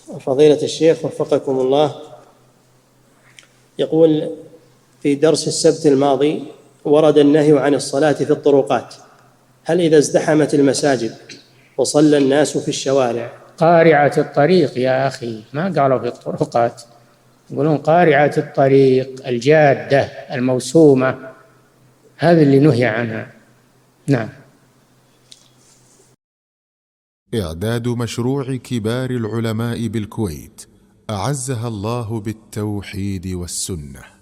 فضيلة الشيخ وفقكم الله، يقول: في درس السبت الماضي ورد النهي عن الصلاة في الطرقات، هل إذا ازدحمت المساجد وصلى الناس في الشوارع؟ قارعة الطريق يا أخي، ما قالوا في الطرقات، يقولون قارعة الطريق، الجادة الموسومة، هذا اللي نهي عنها. نعم. إعداد مشروع كبار العلماء بالكويت أعزها الله بالتوحيد والسنة.